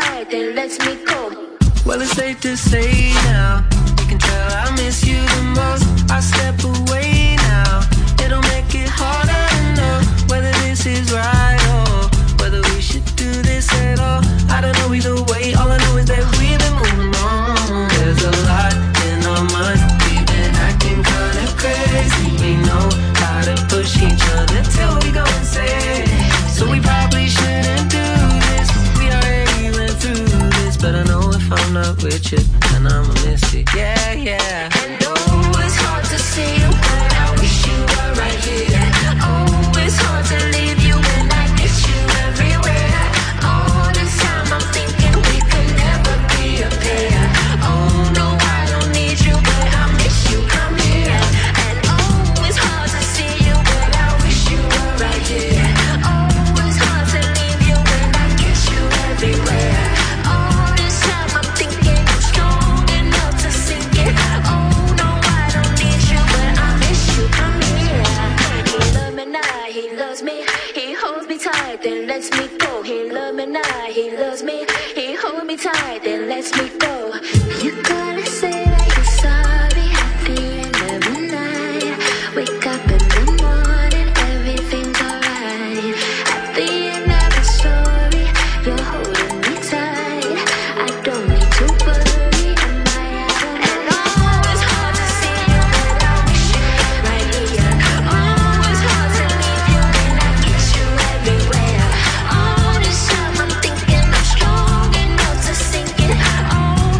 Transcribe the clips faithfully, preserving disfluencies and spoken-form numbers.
tight, then lets me go. Well, it's safe to say now, you can tell I miss you the most. I step away now, it'll make it harder to know whether this is right or whether we should do this at all. I don't know either way, all I know is that we've been moving on. There's a lot in our minds, we've been acting kinda crazy. We know how to push each other till we go insane. So we probably shouldn't do this, we already went through this. But I know if I'm not with you, then I'ma miss it, yeah, yeah. And oh, it's hard to see you, but I wish you were right here. Oh, it's hard to leave you when I miss you everywhere. All this time I'm thinking we could never be a pair. Oh no, I don't need you, but I miss you, come here. And oh, it's hard to see you, but I wish you were right here. Oh, it's hard to leave you when I kiss you everywhere. All this time I'm thinking I'm strong enough to sink it. Oh no, I don't need you, but I miss you, come here. He loves me now, he loves me. He holds me tight, then lets me go. He loves me now, he loves me. He holds me tight, then lets me go. You gotta say that you're sorry at the end of the night. Wake up in the morning, everything's alright. At the end of the story, you're holding me tight. I don't need to worry, am I out? And oh, it's hard to see you, but I wish you were right here. Oh, it's hard to leave you when I kiss you everywhere. All this time I'm thinking I'm strong enough to sink it. Oh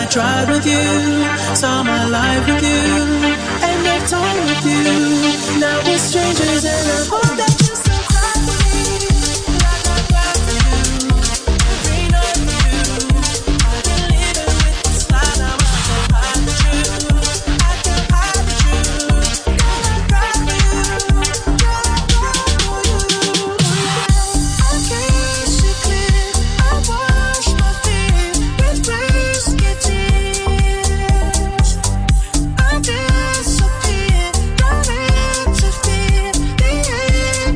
tried with you, saw my life with you, and left home with you. Now we're strangers and I hope that you still cry for me, like I cry for you. Every night with you, I've been living with this lie. Now I can't hide the truth, I can't hide the truth. Girl, I cry for you, girl, I cry for you. I can't see clear, I wash my fear with risky tears. I disappear, don't interfere. The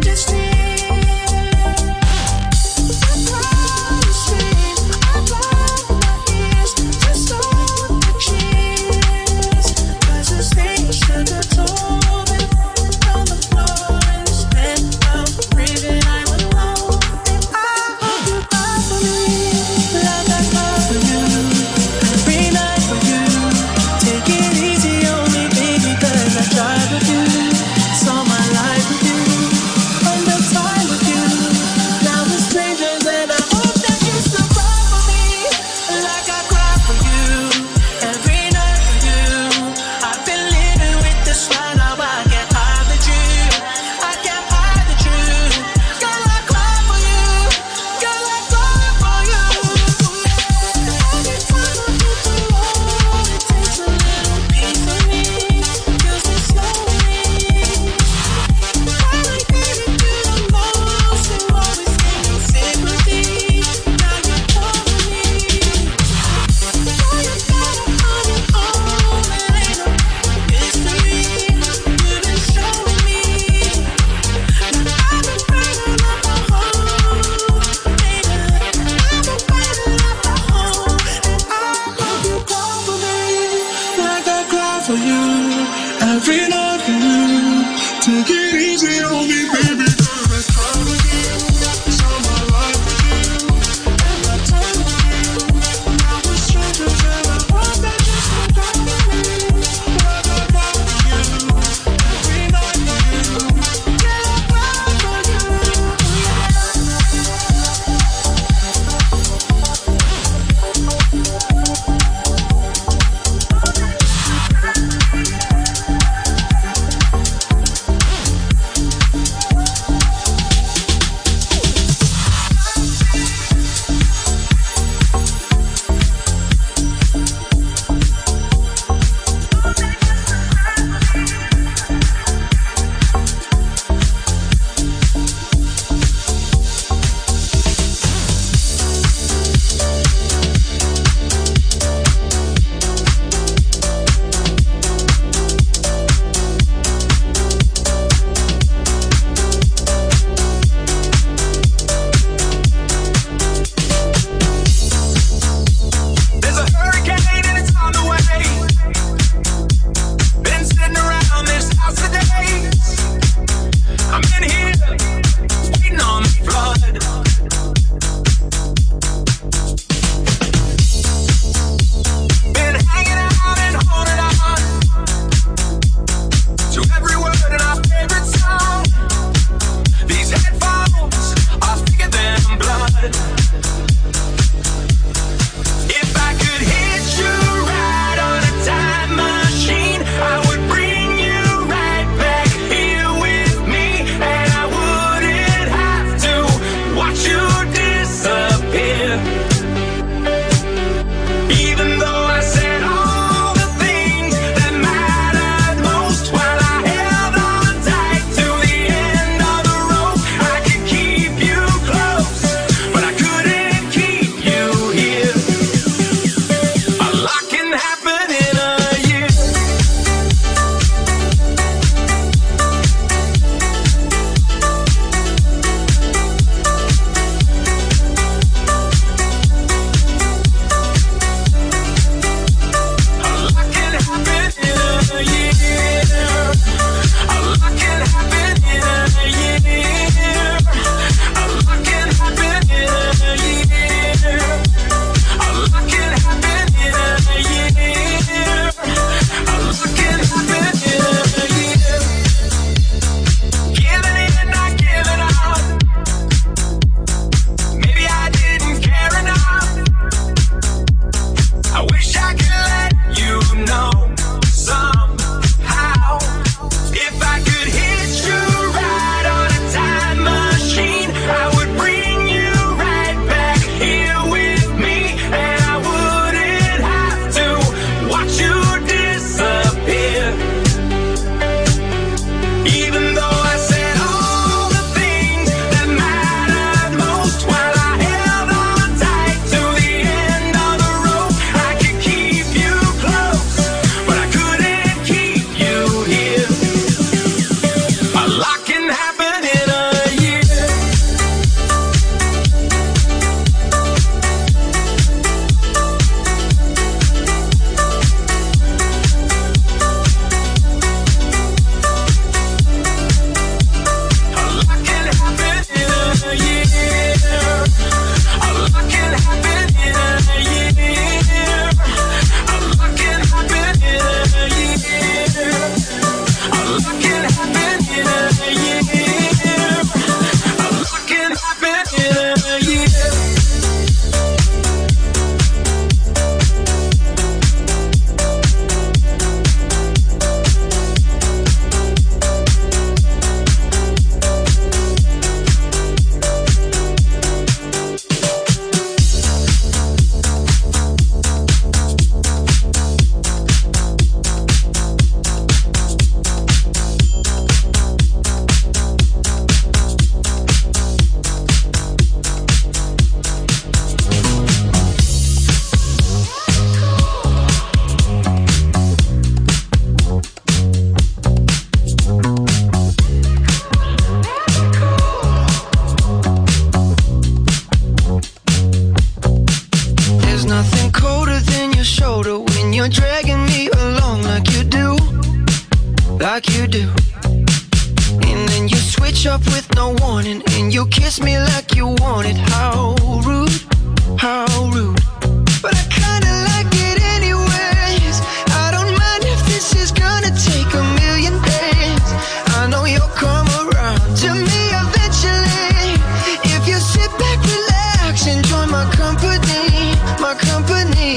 nothing colder than your shoulder when you're dragging me along like you do, like you do. And then you switch up with no warning, and you kiss me like you want it. How rude, how rude. But I kinda like it anyways. I don't mind if this is gonna take a million days. I know you'll come around to me eventually. If you sit back, relax, enjoy my company, my company.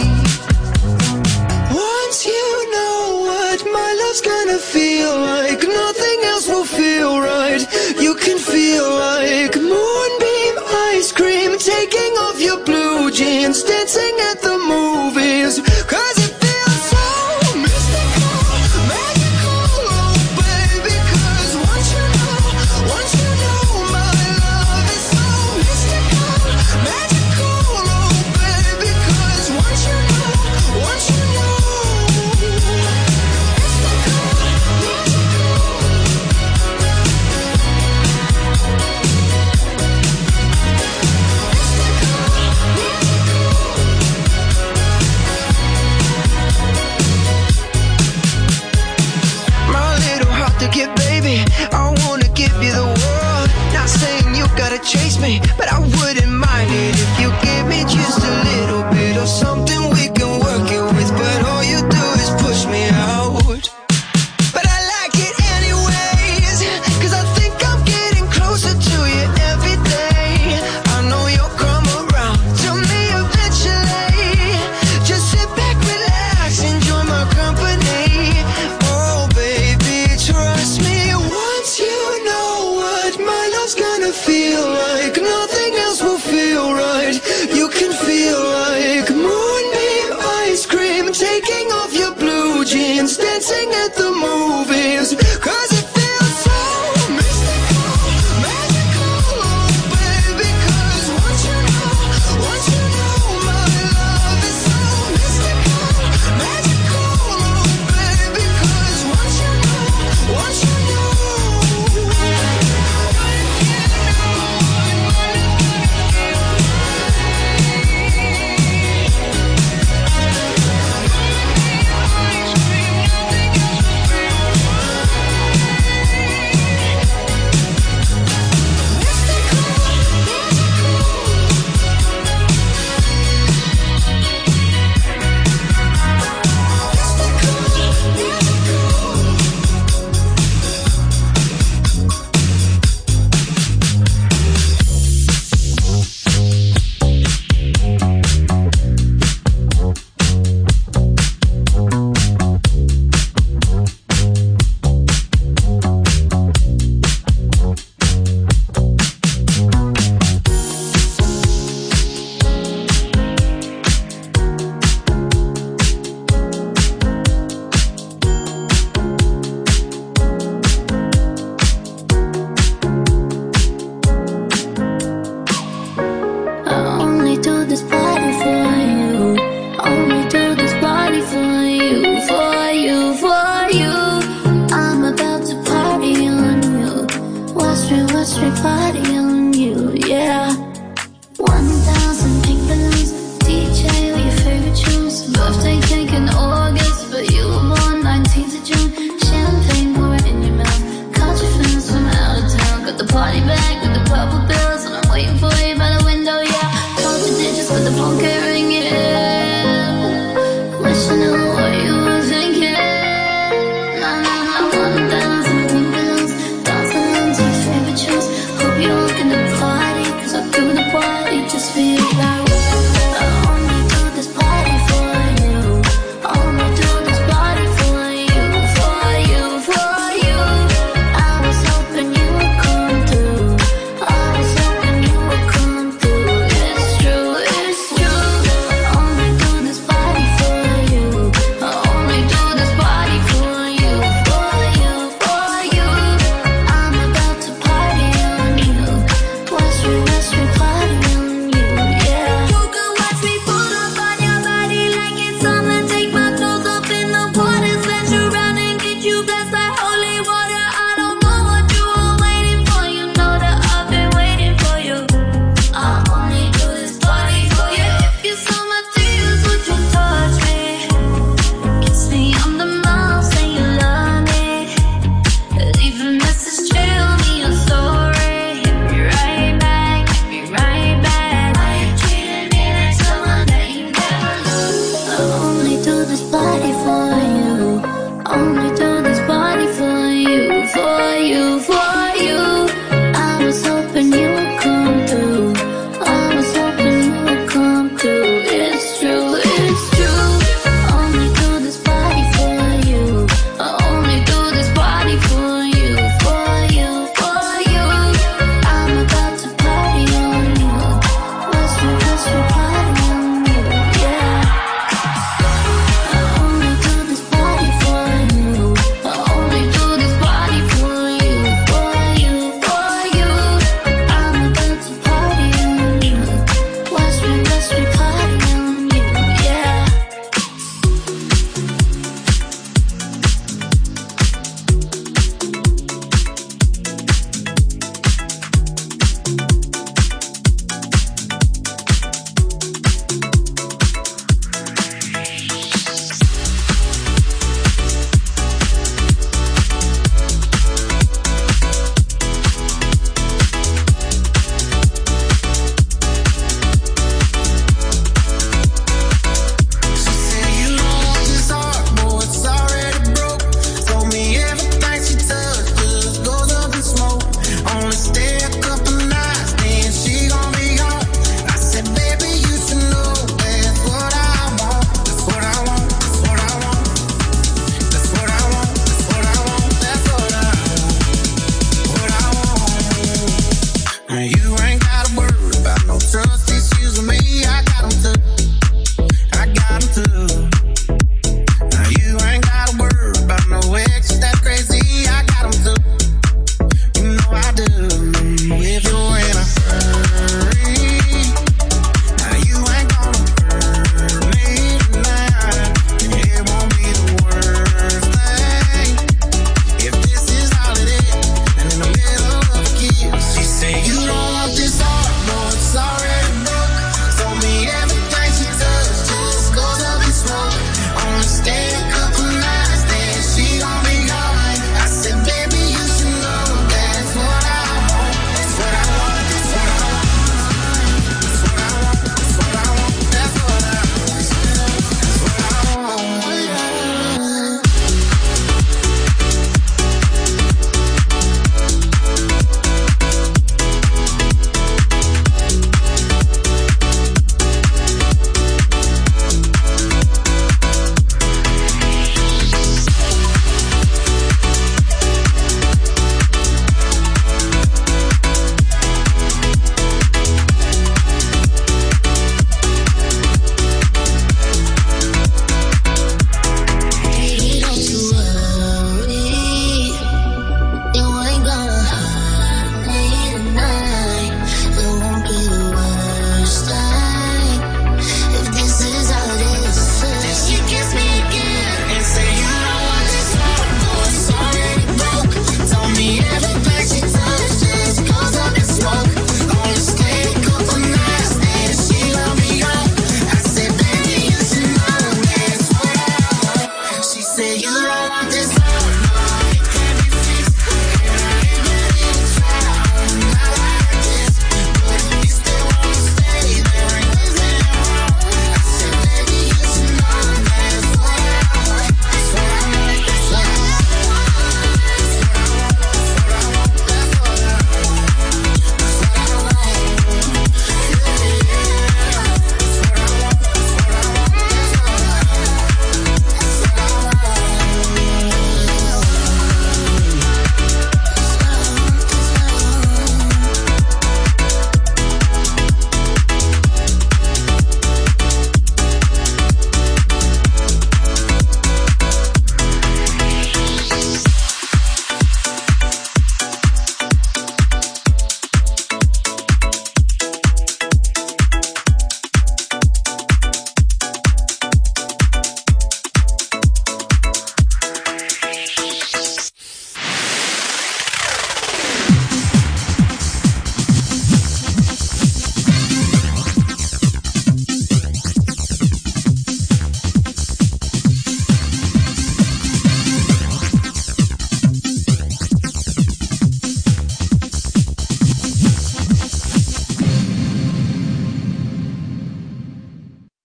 Once you know what my love's gonna feel like, nothing else will feel right. You can feel like moonbeam ice cream, taking off your blue jeans, dancing at the movies. Cause it feels so mystical, magical, oh baby. Cause once you know, once you know my love is so mystical, magical, oh baby. Cause once you know, once you know, get baby, I wanna give you the world. Not saying you gotta chase me, but I wouldn't mind it if you gave me just a little bit of something we can work it with. But all you do is push me out. But I like it anyways, cause I think I'm getting closer to you every day. I know you'll come around to me eventually. Just sit back, relax, enjoy my company. Oh baby, trust me, once you know what my love's gonna feel like, nothing else will feel right. You can feel like moon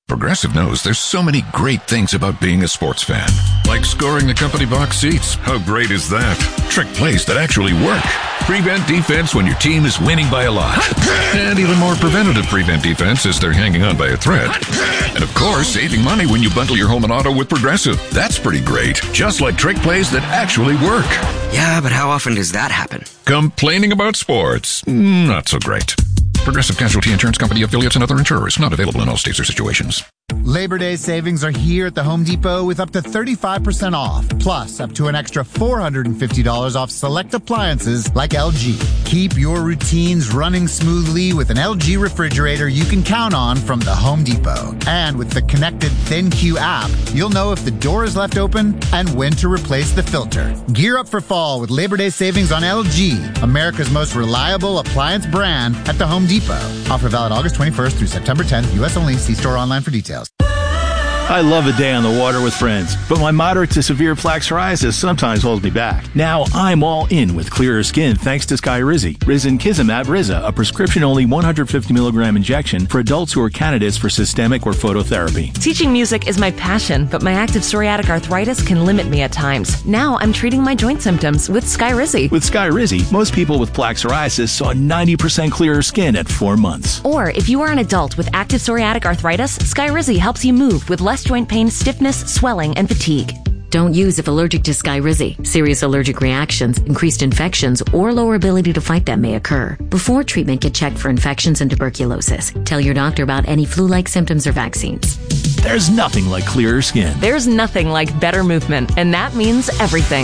Progressive knows there's so many great things about being a sports fan. Like scoring the company box seats. How great is that? Trick plays that actually work. Prevent defense when your team is winning by a lot. And even more preventative prevent defense as they're hanging on by a thread. And of course, saving money when you bundle your home and auto with Progressive. That's pretty great. Just like trick plays that actually work. Yeah, but how often does that happen? Complaining about sports. Not so great. Progressive Casualty Insurance Company, affiliates, and other insurers. Not available in all states or situations. Labor Day savings are here at the Home Depot with up to thirty-five percent off, plus up to an extra four hundred fifty dollars off select appliances like L G. Keep your routines running smoothly with an L G refrigerator you can count on from the Home Depot. And with the connected ThinQ app, you'll know if the door is left open and when to replace the filter. Gear up for fall with Labor Day savings on L G, America's most reliable appliance brand, at the Home Depot. Offer valid August twenty-first through September tenth, U S only. See store online for details. I love a day on the water with friends, but my moderate to severe plaque psoriasis sometimes holds me back. Now I'm all in with clearer skin thanks to Skyrizi. Risankizumab Riza, a prescription-only one hundred fifty milligram injection for adults who are candidates for systemic or phototherapy. Teaching music is my passion, but my active psoriatic arthritis can limit me at times. Now I'm treating my joint symptoms with Skyrizi. With Skyrizi, most people with plaque psoriasis saw ninety percent clearer skin at four months. Or if you are an adult with active psoriatic arthritis, Skyrizi helps you move with less joint pain, stiffness, swelling, and fatigue. Don't use if allergic to Skyrizi. Serious allergic reactions, increased infections, or lower ability to fight them may occur. Before treatment, get checked for infections and tuberculosis. Tell your doctor about any flu-like symptoms or vaccines. There's nothing like clearer skin. There's nothing like better movement, and that means everything.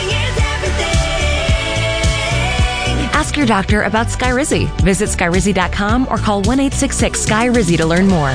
Ask your doctor about Skyrizi. Visit Skyrizi dot com or call one eight six six S K Y R I Z I to learn more.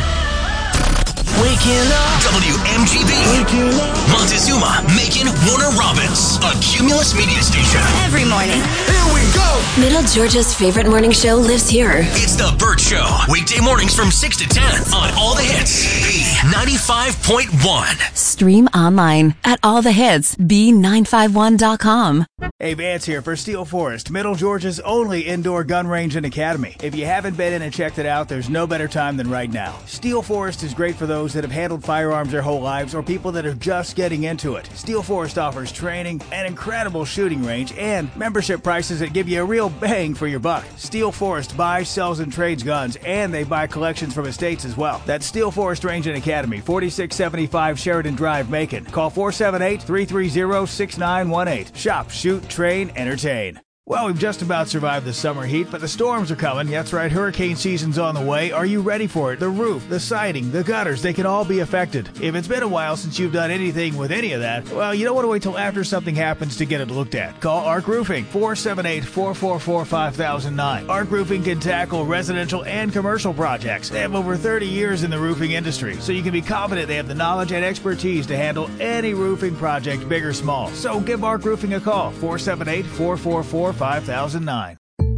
Waking up. W M G B. Waking up. Montezuma, Macon, Warner Robins. A Cumulus media station. Every morning. Here we go. Middle Georgia's favorite morning show lives here. It's The Burt Show. Weekday mornings from six to ten on All the Hits. B ninety-five point one. Stream online at all the hits b nine five one dot com. Hey, Vance here for Steel Forest, Middle Georgia's only indoor gun range and academy. If you haven't been in and checked it out, there's no better time than right now. Steel Forest is great for those that have handled firearms their whole lives or people that are just getting into it. Steel Forest offers training, an incredible shooting range, and membership prices that give you a real bang for your buck. Steel Forest buys, sells, and trades guns, and they buy collections from estates as well. That's Steel Forest Range and Academy, forty-six seventy-five Sheridan Drive, Macon. Call four seven eight, three three zero, six nine one eight. Shop, shoot, train, entertain. Well, we've just about survived the summer heat, but the storms are coming. That's right, hurricane season's on the way. Are you ready for it? The roof, the siding, the gutters, they can all be affected. If it's been a while since you've done anything with any of that, well, you don't want to wait till after something happens to get it looked at. Call Arc Roofing, four seven eight, four four four, five thousand nine. Arc Roofing can tackle residential and commercial projects. They have over thirty years in the roofing industry, so you can be confident they have the knowledge and expertise to handle any roofing project, big or small. So give Arc Roofing a call, four seven eight, four four four, five thousand nine.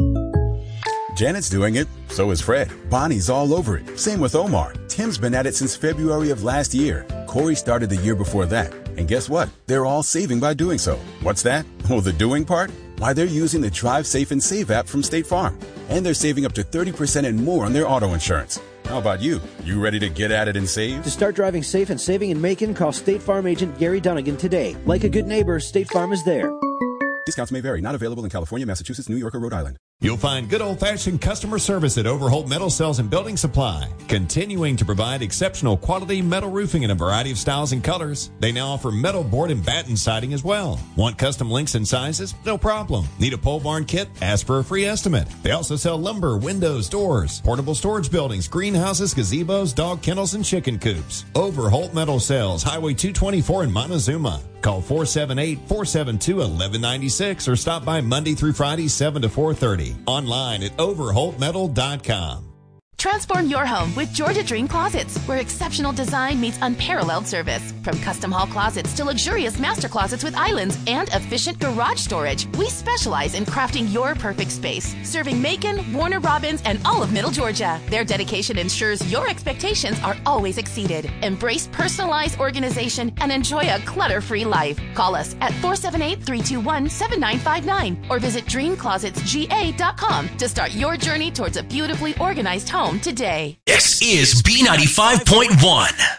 Janet's doing it, so is Fred. Bonnie's all over it. Same with Omar. Tim's been at it since February of last year. Corey started the year before that. And guess what? They're all saving by doing so. What's that? Well, the doing part? Why, they're using the Drive Safe and Save app from State Farm. And they're saving up to thirty percent and more on their auto insurance. How about you? You ready to get at it and save? To start driving safe and saving in Macon, call State Farm agent Gary Dunnigan today. Like a good neighbor, State Farm is there. Discounts may vary. Not available in California, Massachusetts, New York, or Rhode Island. You'll find good old-fashioned customer service at Overholt Metal Sales and Building Supply, continuing to provide exceptional quality metal roofing in a variety of styles and colors. They now offer metal board and batten siding as well. Want custom lengths and sizes? No problem. Need a pole barn kit? Ask for a free estimate. They also sell lumber, windows, doors, portable storage buildings, greenhouses, gazebos, dog kennels, and chicken coops. Overholt Metal Sales, Highway two twenty-four in Montezuma. Call four seven eight, four seven two, one one nine six or stop by Monday through Friday, seven to four thirty. Online at overholt metal dot com. Transform your home with Georgia Dream Closets, where exceptional design meets unparalleled service. From custom hall closets to luxurious master closets with islands and efficient garage storage, we specialize in crafting your perfect space, serving Macon, Warner Robins, and all of Middle Georgia. Their dedication ensures your expectations are always exceeded. Embrace personalized organization and enjoy a clutter-free life. Call us at four seven eight, three two one, seven nine five nine or visit dream closets g a dot com to start your journey towards a beautifully organized home home today. This is B ninety-five point one.